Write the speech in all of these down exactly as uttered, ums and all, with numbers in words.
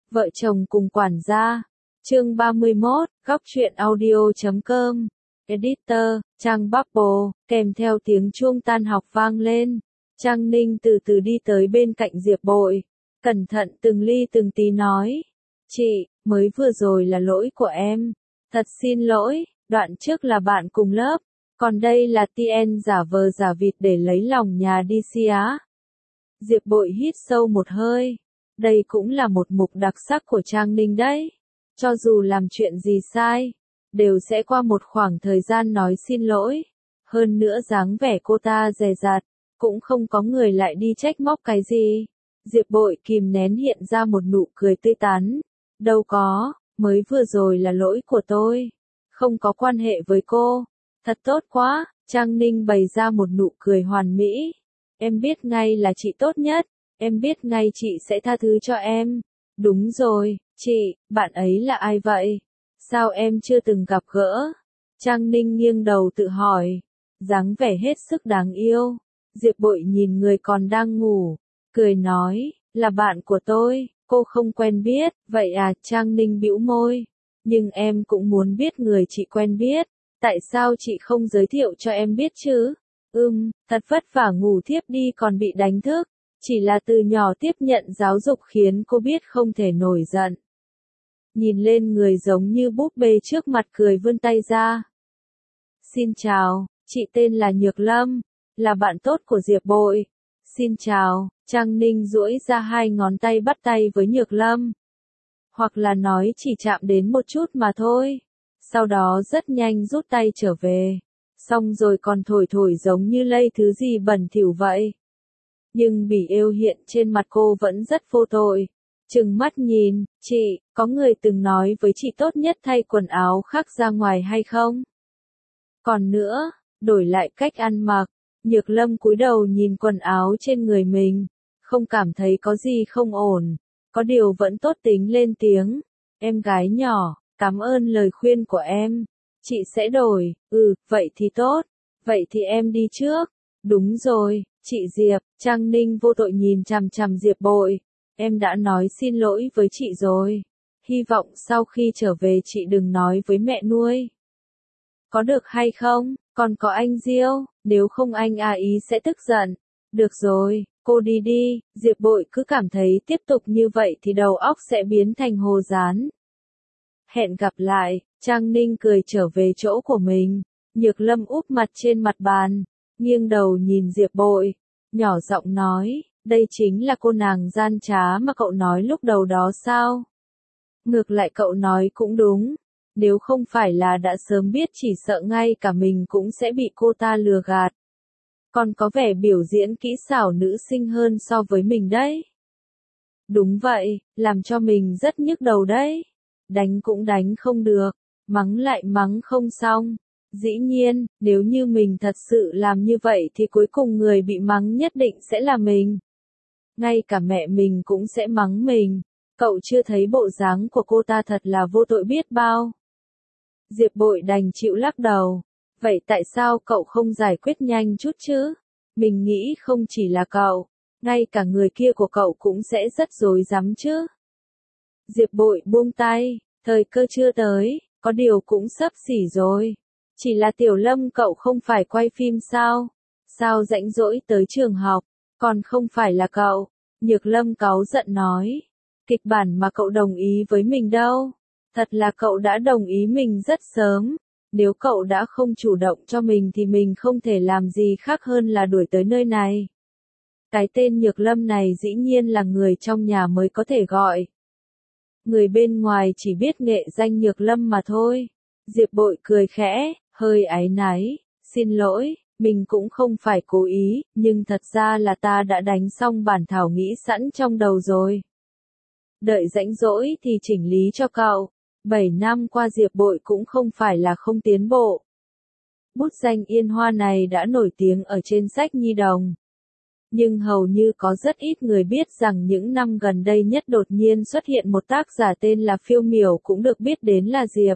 Vợ chồng cùng quản gia. Chương ba mươi mốt, góc truyện audio chấm com. Editor, Trang Bubble, kèm theo tiếng chuông tan học vang lên. Trang Ninh từ từ đi tới bên cạnh Diệp Bội. Cẩn thận từng ly từng tí nói. Chị, mới vừa rồi là lỗi của em. Thật xin lỗi, đoạn trước là bạn cùng lớp. Còn đây là tê en giả vờ giả vịt để lấy lòng nhà đi si á. Diệp Bội hít sâu một hơi. Đây cũng là một mục đặc sắc của Trang Ninh đấy. Cho dù làm chuyện gì sai, đều sẽ qua một khoảng thời gian nói xin lỗi. Hơn nữa dáng vẻ cô ta dè dặt, cũng không có người lại đi trách móc cái gì. Diệp Bội kìm nén hiện ra một nụ cười tươi tắn. Đâu có, mới vừa rồi là lỗi của tôi. Không có quan hệ với cô. Thật tốt quá, Trang Ninh bày ra một nụ cười hoàn mỹ. Em biết ngay là chị tốt nhất. Em biết ngay chị sẽ tha thứ cho em. Đúng rồi, chị, bạn ấy là ai vậy? Sao em chưa từng gặp gỡ? Trang Ninh nghiêng đầu tự hỏi. Dáng vẻ hết sức đáng yêu. Diệp Bội nhìn người còn đang ngủ. Cười nói, là bạn của tôi, cô không quen biết. Vậy à, Trang Ninh bĩu môi. Nhưng em cũng muốn biết người chị quen biết. Tại sao chị không giới thiệu cho em biết chứ? Ừm, thật vất vả ngủ thiếp đi còn bị đánh thức. Chỉ là từ nhỏ tiếp nhận giáo dục khiến cô biết không thể nổi giận. Nhìn lên người giống như búp bê trước mặt cười vươn tay ra. Xin chào, chị tên là Nhược Lâm, là bạn tốt của Diệp Bội. Xin chào, Trang Ninh duỗi ra hai ngón tay bắt tay với Nhược Lâm. Hoặc là nói chỉ chạm đến một chút mà thôi. Sau đó rất nhanh rút tay trở về. Xong rồi còn thổi thổi giống như lây thứ gì bẩn thỉu vậy. Nhưng bỉ êu hiện trên mặt cô vẫn rất vô tội. Trừng mắt nhìn, chị, có người từng nói với chị tốt nhất thay quần áo khác ra ngoài hay không? Còn nữa, đổi lại cách ăn mặc. Nhược Lâm cúi đầu nhìn quần áo trên người mình, không cảm thấy có gì không ổn. Có điều vẫn tốt tính lên tiếng. Em gái nhỏ, cảm ơn lời khuyên của em. Chị sẽ đổi, ừ, vậy thì tốt. Vậy thì em đi trước. Đúng rồi, chị Diệp, Trang Ninh vô tội nhìn chằm chằm Diệp Bội. Em đã nói xin lỗi với chị rồi. Hy vọng sau khi trở về chị đừng nói với mẹ nuôi. Có được hay không? Còn có anh Diêu, nếu không anh A Ý sẽ tức giận. Được rồi, cô đi đi. Diệp Bội cứ cảm thấy tiếp tục như vậy thì đầu óc sẽ biến thành hồ dán. Hẹn gặp lại, Trang Ninh cười trở về chỗ của mình. Nhược Lâm úp mặt trên mặt bàn, nghiêng đầu nhìn Diệp Bội, nhỏ giọng nói, đây chính là cô nàng gian trá mà cậu nói lúc đầu đó sao? Ngược lại cậu nói cũng đúng, nếu không phải là đã sớm biết chỉ sợ ngay cả mình cũng sẽ bị cô ta lừa gạt. Còn có vẻ biểu diễn kỹ xảo nữ sinh hơn so với mình đấy. Đúng vậy, làm cho mình rất nhức đầu đấy. Đánh cũng đánh không được, mắng lại mắng không xong. Dĩ nhiên, nếu như mình thật sự làm như vậy thì cuối cùng người bị mắng nhất định sẽ là mình. Ngay cả mẹ mình cũng sẽ mắng mình. Cậu chưa thấy bộ dáng của cô ta thật là vô tội biết bao. Diệp Bội đành chịu lắc đầu. Vậy tại sao cậu không giải quyết nhanh chút chứ? Mình nghĩ không chỉ là cậu, ngay cả người kia của cậu cũng sẽ rất rối rắm chứ. Diệp Bội buông tay, thời cơ chưa tới, có điều cũng sắp xỉ rồi. Chỉ là Tiểu Lâm cậu không phải quay phim sao? Sao rảnh rỗi tới trường học, còn không phải là cậu? Nhược Lâm cáu giận nói. Kịch bản mà cậu đồng ý với mình đâu? Thật là cậu đã đồng ý mình rất sớm. Nếu cậu đã không chủ động cho mình thì mình không thể làm gì khác hơn là đuổi tới nơi này. Cái tên Nhược Lâm này dĩ nhiên là người trong nhà mới có thể gọi. Người bên ngoài chỉ biết nghệ danh Nhược Lâm mà thôi. Diệp Bội cười khẽ, hơi áy náy, xin lỗi, mình cũng không phải cố ý, nhưng thật ra là ta đã đánh xong bản thảo nghĩ sẵn trong đầu rồi. Đợi rảnh rỗi thì chỉnh lý cho cậu. Bảy năm qua Diệp Bội cũng không phải là không tiến bộ. Bút danh Yên Hoa này đã nổi tiếng ở trên sách nhi đồng. Nhưng hầu như có rất ít người biết rằng những năm gần đây nhất đột nhiên xuất hiện một tác giả tên là Phiêu Miểu cũng được biết đến là Diệp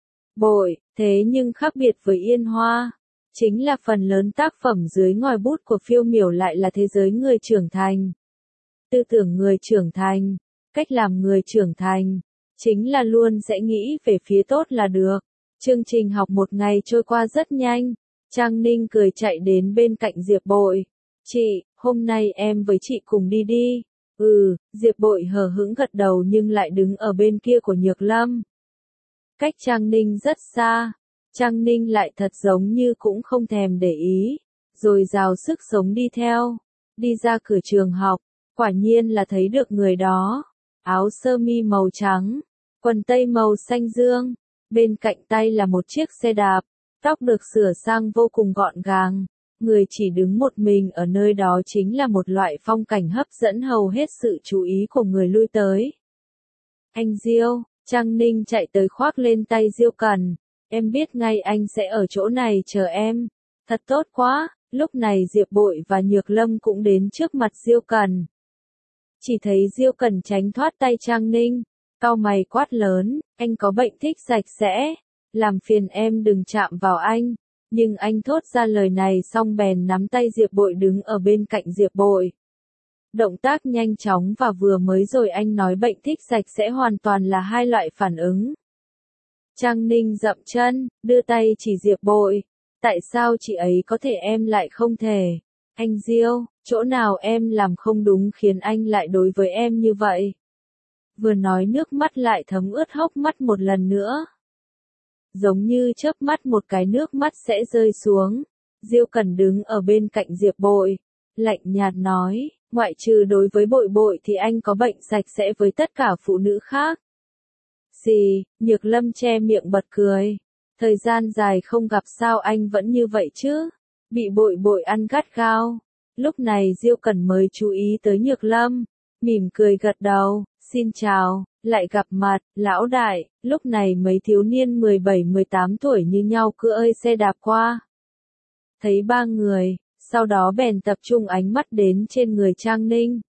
Bội, thế nhưng khác biệt với Yên Hoa, chính là phần lớn tác phẩm dưới ngòi bút của Phiêu Miểu lại là thế giới người trưởng thành. Tư tưởng người trưởng thành, Cách làm người trưởng thành, chính là luôn sẽ nghĩ về phía tốt là được. Chương trình học một ngày trôi qua rất nhanh. Trang Ninh cười chạy đến bên cạnh Diệp Bội. Chị, hôm nay em với chị cùng đi đi. Ừ, Diệp Bội hờ hững gật đầu nhưng lại đứng ở bên kia của Nhược Lâm. Cách Trang Ninh rất xa. Trang Ninh lại thật giống như cũng không thèm để ý. Rồi rào sức sống đi theo. Đi ra cửa trường học. Quả nhiên là thấy được người đó. Áo sơ mi màu trắng. Quần tây màu xanh dương. Bên cạnh tay là một chiếc xe đạp. Tóc được sửa sang vô cùng gọn gàng. Người chỉ đứng một mình ở nơi đó chính là một loại phong cảnh hấp dẫn hầu hết sự chú ý của người lui tới. Anh Diêu, Trang Ninh chạy tới khoác lên tay Diêu Cần. Em biết ngay anh sẽ ở chỗ này chờ em. Thật tốt quá. Lúc này Diệp Bội và Nhược Lâm cũng đến trước mặt Diêu Cần. Chỉ thấy Diêu Cần tránh thoát tay Trang Ninh. Cau mày quát lớn, anh có bệnh thích sạch sẽ. Làm phiền em đừng chạm vào anh. Nhưng anh thốt ra lời này xong bèn nắm tay Diệp Bội đứng ở bên cạnh Diệp Bội. Động tác nhanh chóng và vừa mới rồi anh nói bệnh thích sạch sẽ hoàn toàn là hai loại phản ứng. Trang Ninh dậm chân, đưa tay chỉ Diệp Bội. Tại sao chị ấy có thể em lại không thể? Anh Diêu, chỗ nào em làm không đúng khiến anh lại đối với em như vậy? Vừa nói nước mắt lại thấm ướt hốc mắt một lần nữa. Giống như chớp mắt một cái nước mắt sẽ rơi xuống. Diêu Cần đứng ở bên cạnh Diệp Bội. Lạnh nhạt nói, ngoại trừ đối với Bội Bội thì anh có bệnh sạch sẽ với tất cả phụ nữ khác. Gì, Nhược Lâm che miệng bật cười. Thời gian dài không gặp sao anh vẫn như vậy chứ? Bị Bội Bội ăn gắt gao. Lúc này Diêu Cần mới chú ý tới Nhược Lâm. Mỉm cười gật đầu, xin chào, lại gặp mặt, lão đại. Lúc này mấy thiếu niên mười bảy mười tám tuổi như nhau cưỡi xe đạp qua. Thấy ba người, sau đó bèn tập trung ánh mắt đến trên người Trang Ninh.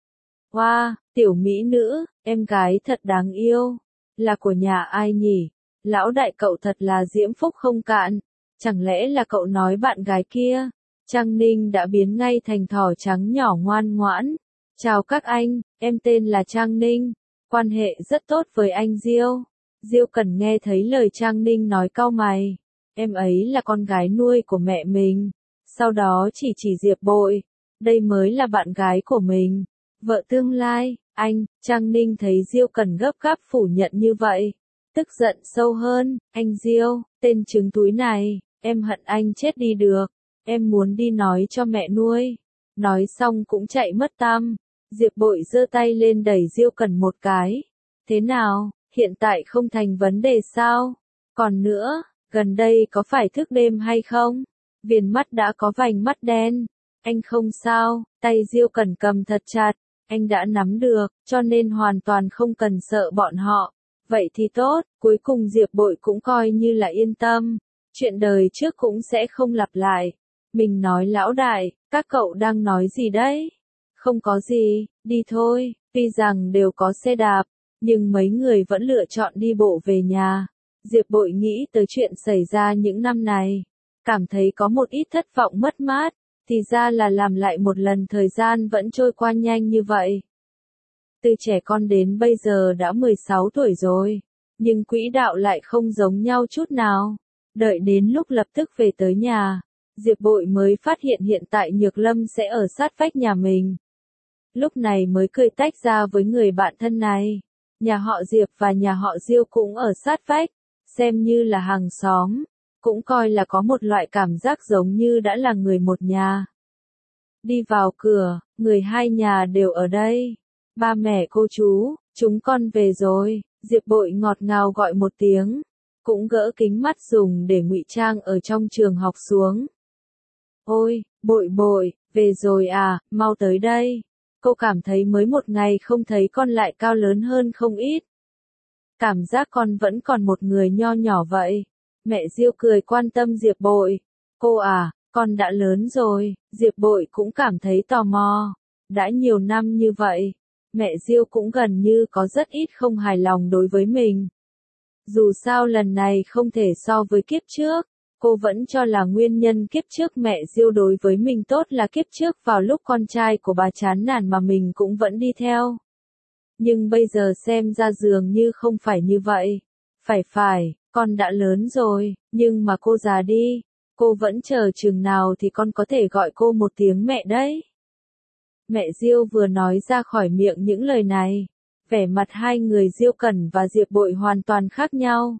Wow, tiểu mỹ nữ, em gái thật đáng yêu. Là của nhà ai nhỉ? Lão đại cậu thật là diễm phúc không cạn. Chẳng lẽ là cậu nói bạn gái kia? Trang Ninh đã biến ngay thành thỏ trắng nhỏ ngoan ngoãn. Chào các anh, em tên là Trang Ninh. Quan hệ rất tốt với anh Diêu. Diêu Cần nghe thấy lời Trang Ninh nói cau mày. Em ấy là con gái nuôi của mẹ mình. Sau đó chỉ chỉ Diệp Bội. Đây mới là bạn gái của mình. Vợ tương lai, anh. Trang Ninh thấy Diêu Cần gấp gáp phủ nhận như vậy. Tức giận sâu hơn, anh Diêu, tên trứng túi này, em hận anh chết đi được. Em muốn đi nói cho mẹ nuôi. Nói xong cũng chạy mất tăm. Diệp Bội giơ tay lên đẩy Diêu Cần một cái. Thế nào, hiện tại không thành vấn đề sao? Còn nữa, gần đây có phải thức đêm hay không? Viền mắt đã có vành mắt đen. Anh không sao, tay Diêu Cần cầm thật chặt. Anh đã nắm được, cho nên hoàn toàn không cần sợ bọn họ. Vậy thì tốt, cuối cùng Diệp Bội cũng coi như là yên tâm. Chuyện đời trước cũng sẽ không lặp lại. Mình nói lão đại, các cậu đang nói gì đấy? Không có gì, đi thôi. Tuy rằng đều có xe đạp, nhưng mấy người vẫn lựa chọn đi bộ về nhà. Diệp Bội nghĩ tới chuyện xảy ra những năm này. Cảm thấy có một ít thất vọng mất mát. Thì ra là làm lại một lần thời gian vẫn trôi qua nhanh như vậy. Từ trẻ con đến bây giờ đã mười sáu tuổi rồi. Nhưng quỹ đạo lại không giống nhau chút nào. Đợi đến lúc lập tức về tới nhà. Diệp Bội mới phát hiện hiện tại Nhược Lâm sẽ ở sát vách nhà mình. Lúc này mới cười tách ra với người bạn thân này. Nhà họ Diệp và nhà họ Diêu cũng ở sát vách. Xem như là hàng xóm. Cũng coi là có một loại cảm giác giống như đã là người một nhà. Đi vào cửa, người hai nhà đều ở đây. Ba mẹ cô chú, chúng con về rồi. Diệp Bội ngọt ngào gọi một tiếng. Cũng gỡ kính mắt dùng để ngụy trang ở trong trường học xuống. Ôi, Bội Bội, về rồi à, mau tới đây. Cô cảm thấy mới một ngày không thấy con lại cao lớn hơn không ít. Cảm giác con vẫn còn một người nho nhỏ vậy. Mẹ Diêu cười quan tâm Diệp Bội. Cô à, con đã lớn rồi. Diệp Bội cũng cảm thấy tò mò. Đã nhiều năm như vậy, mẹ Diêu cũng gần như có rất ít không hài lòng đối với mình. Dù sao lần này không thể so với kiếp trước. Cô vẫn cho là nguyên nhân kiếp trước mẹ Diêu đối với mình tốt là kiếp trước vào lúc con trai của bà chán nản mà mình cũng vẫn đi theo. Nhưng bây giờ xem ra dường như không phải như vậy. Phải phải, con đã lớn rồi, nhưng mà cô già đi, cô vẫn chờ chừng nào thì con có thể gọi cô một tiếng mẹ đấy. Mẹ Diêu vừa nói ra khỏi miệng những lời này, vẻ mặt hai người Diêu Cẩn và Diệp Bội hoàn toàn khác nhau.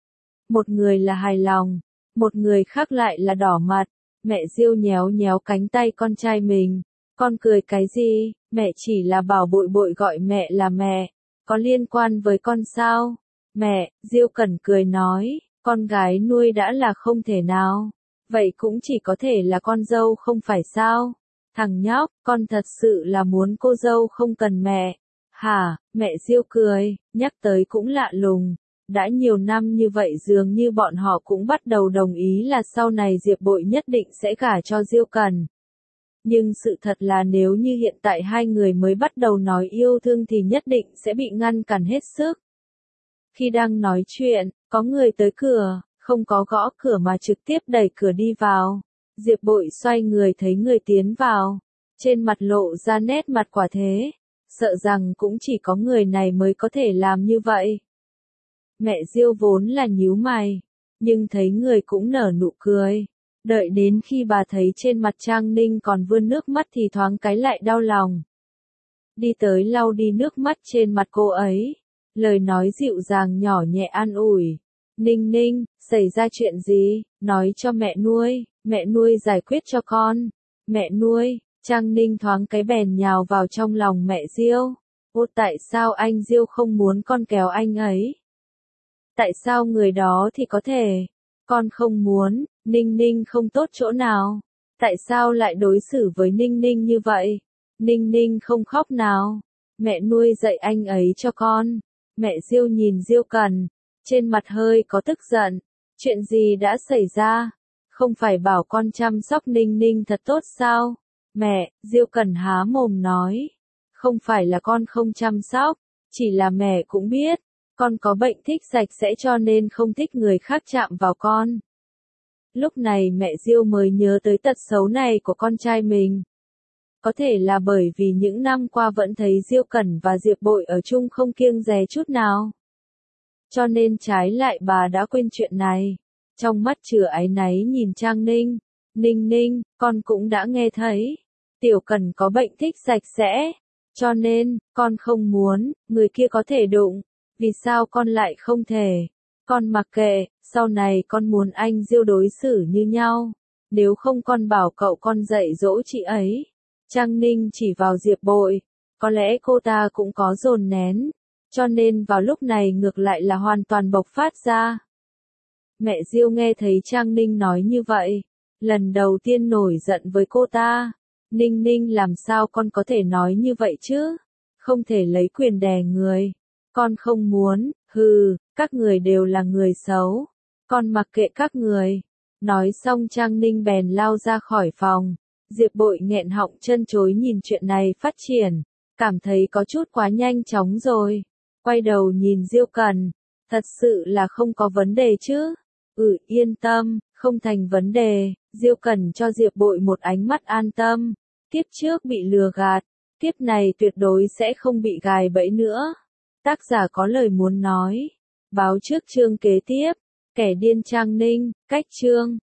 Một người là hài lòng, một người khác lại là đỏ mặt. Mẹ Diêu nhéo nhéo cánh tay con trai mình. Con cười cái gì, mẹ chỉ là bảo Bội Bội gọi mẹ là mẹ, có liên quan với con sao? Mẹ, Diêu Cẩn cười nói, con gái nuôi đã là không thể nào, vậy cũng chỉ có thể là con dâu không phải sao? Thằng nhóc, con thật sự là muốn cô dâu không cần mẹ. Hả, mẹ Diêu cười, nhắc tới cũng lạ lùng. Đã nhiều năm như vậy dường như bọn họ cũng bắt đầu đồng ý là sau này Diệp Bội nhất định sẽ gả cho Diêu Cẩn. Nhưng sự thật là nếu như hiện tại hai người mới bắt đầu nói yêu thương thì nhất định sẽ bị ngăn cản hết sức. Khi đang nói chuyện, có người tới cửa, không có gõ cửa mà trực tiếp đẩy cửa đi vào. Diệp Bội xoay người thấy người tiến vào, trên mặt lộ ra nét mặt quả thế, sợ rằng cũng chỉ có người này mới có thể làm như vậy. Mẹ Diêu vốn là nhíu mày, nhưng thấy người cũng nở nụ cười. Đợi đến khi bà thấy trên mặt Trang Ninh còn vươn nước mắt thì thoáng cái lại đau lòng. Đi tới lau đi nước mắt trên mặt cô ấy, lời nói dịu dàng nhỏ nhẹ an ủi. Ninh Ninh, xảy ra chuyện gì, nói cho mẹ nuôi, mẹ nuôi giải quyết cho con. Mẹ nuôi, Trang Ninh thoáng cái bèn nhào vào trong lòng mẹ Diêu. Ô tại sao anh Diêu không muốn con kéo anh ấy? Tại sao người đó thì có thể? Con không muốn, Ninh Ninh không tốt chỗ nào. Tại sao lại đối xử với Ninh Ninh như vậy? Ninh Ninh không khóc nào. Mẹ nuôi dạy anh ấy cho con. Mẹ Diêu nhìn Diêu Cẩn, trên mặt hơi có tức giận. Chuyện gì đã xảy ra? Không phải bảo con chăm sóc Ninh Ninh thật tốt sao? Mẹ, Diêu Cẩn há mồm nói. Không phải là con không chăm sóc, chỉ là mẹ cũng biết. Con có bệnh thích sạch sẽ cho nên không thích người khác chạm vào con. Lúc này mẹ Diêu mới nhớ tới tật xấu này của con trai mình. Có thể là bởi vì những năm qua vẫn thấy Diêu Cẩn và Diệp Bội ở chung không kiêng dè chút nào. Cho nên trái lại bà đã quên chuyện này. Trong mắt chứa áy náy nhìn Trang Ninh. Ninh Ninh, con cũng đã nghe thấy. Tiểu Cẩn có bệnh thích sạch sẽ. Cho nên, con không muốn, người kia có thể đụng. Vì sao con lại không thể? Con mặc kệ, sau này con muốn anh Diêu đối xử như nhau. Nếu không con bảo cậu con dạy dỗ chị ấy. Trang Ninh chỉ vào Diệp Bội. Có lẽ cô ta cũng có dồn nén. Cho nên vào lúc này ngược lại là hoàn toàn bộc phát ra. Mẹ Diêu nghe thấy Trang Ninh nói như vậy. Lần đầu tiên nổi giận với cô ta. Ninh Ninh làm sao con có thể nói như vậy chứ? Không thể lấy quyền đè người. Con không muốn, hừ, các người đều là người xấu. Con mặc kệ các người. Nói xong Trang Ninh bèn lao ra khỏi phòng. Diệp Bội nghẹn họng chân chối nhìn chuyện này phát triển. Cảm thấy có chút quá nhanh chóng rồi. Quay đầu nhìn Diêu Cẩn. Thật sự là không có vấn đề chứ. Ừ yên tâm, không thành vấn đề. Diêu Cẩn cho Diệp Bội một ánh mắt an tâm. Kiếp trước bị lừa gạt. Kiếp này tuyệt đối sẽ không bị gài bẫy nữa. Tác giả có lời muốn nói. Báo trước chương kế tiếp. Kẻ điên Trang Ninh, cách chương.